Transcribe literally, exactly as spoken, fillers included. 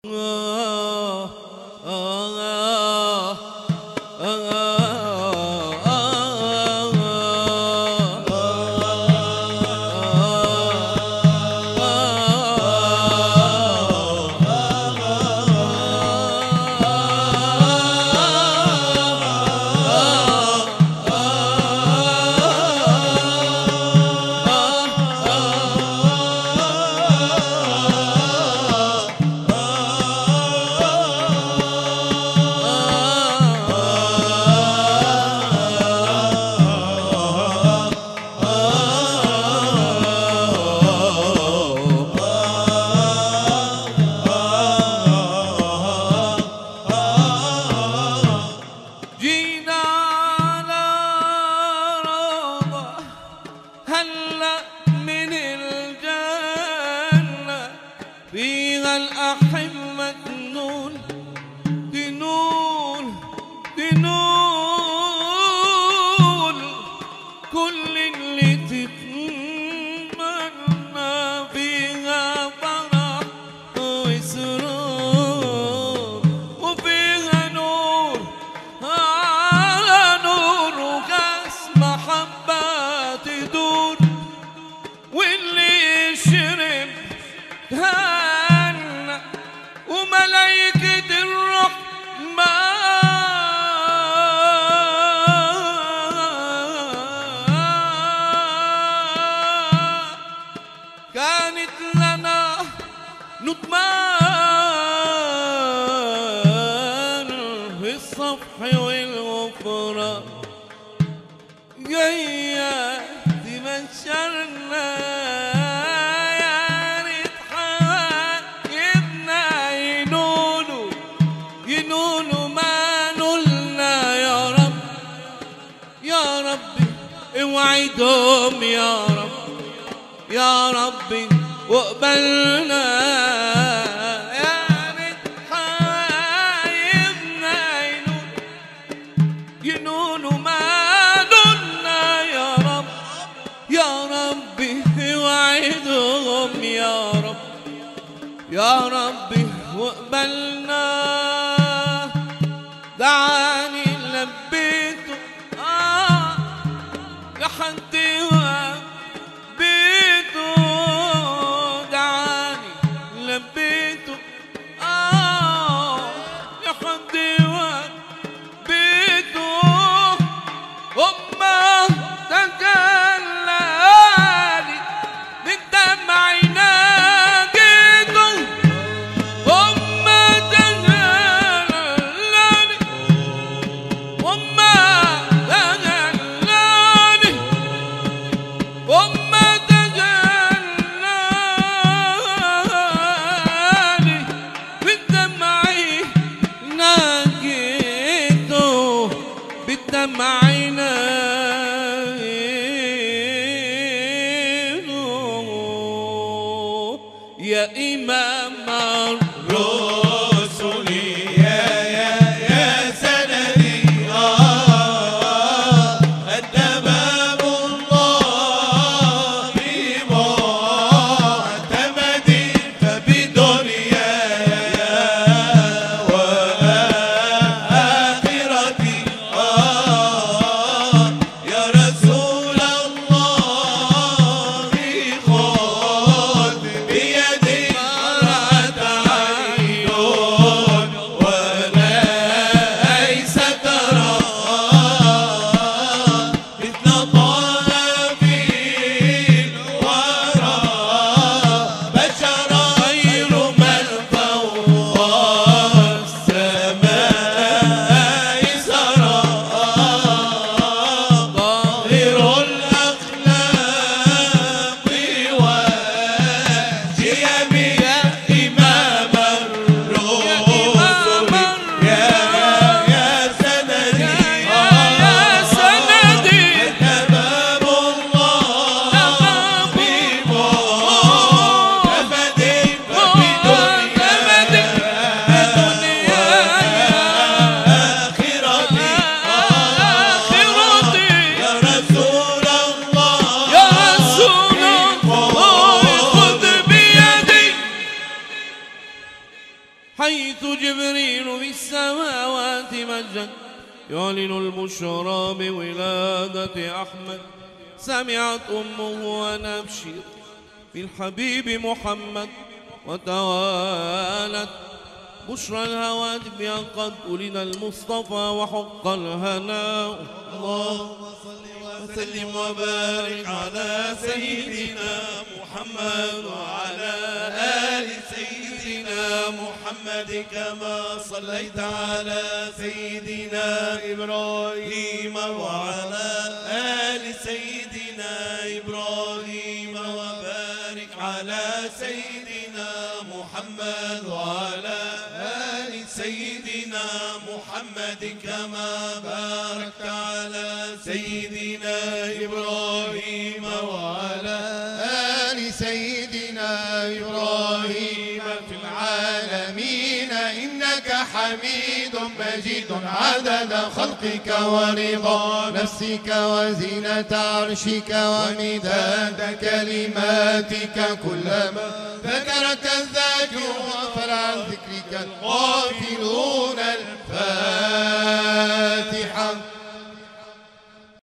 فيها الأحبة تنول تنول تنول كل اللي تتمنى، فيها فرح وسرور، وفيها نور على نور، وكاس محبة تدور، واللي يشرب هان وملايكة الرحمن كانت لنا نطمان في الصفح والغفران، جاية تبشرنا وعدهم يا رب يا ربي واقبلنا، يا ريت حبايبنا ينون ينونوا ما نولنا يا رب يا ربي وعدهم يا رب يا ربي واقبلنا. دعاني لبيته آه لحد بيته، دعاني لبيته آه لحد بيته، وما تجلالي من دمعي ناجيته، وما تجلالي حيث جبريل في السماوات مجد يعلن البشرى بولادة أحمد. سمعت أمه ونبشر بالحبيب محمد وتوالت بشرى الهواتف بأن قد ولد المصطفى وحق الهناء. اللهم صل وسلم وبارك على سيدنا محمد وعلى آل سيدنا محمد كما صليت على سيدنا إبراهيم وعلى آل سيدنا إبراهيم وبارك على سيدنا محمد وعلى آل سيدنا محمد كما باركت على سيدنا إبراهيم وعلى آل سيدنا إبراهيم في العالمين إنك حميد مجيد عدد خلقك ورضا نفسك وزينة عرشك ومداد كلماتك. كلما ذكرك الذاكرون فعن ذكرك الغافلون. الفاتحة.